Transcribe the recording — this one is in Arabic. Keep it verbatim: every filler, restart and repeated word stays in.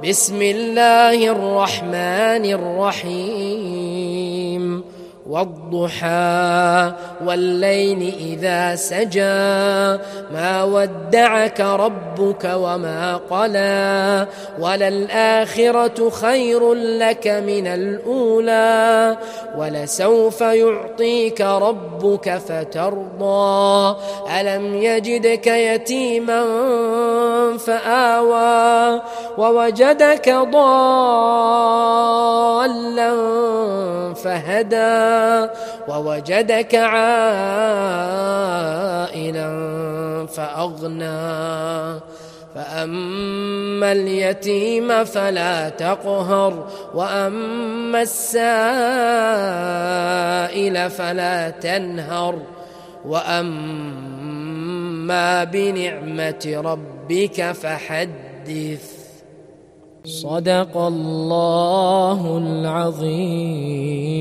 بسم الله الرحمن الرحيم والضحى والليل إذا سجى ما ودعك ربك وما قلى وللآخرة خير لك من الأولى ولسوف يعطيك ربك فترضى ألم يجدك يتيما فآوى ووجدك ضالا فهدى ووجدك عائلا فأغنى فأما اليتيم فلا تقهر وأما السائل فلا تنهر وأما بنعمة ربك فحدث. صدق الله العظيم.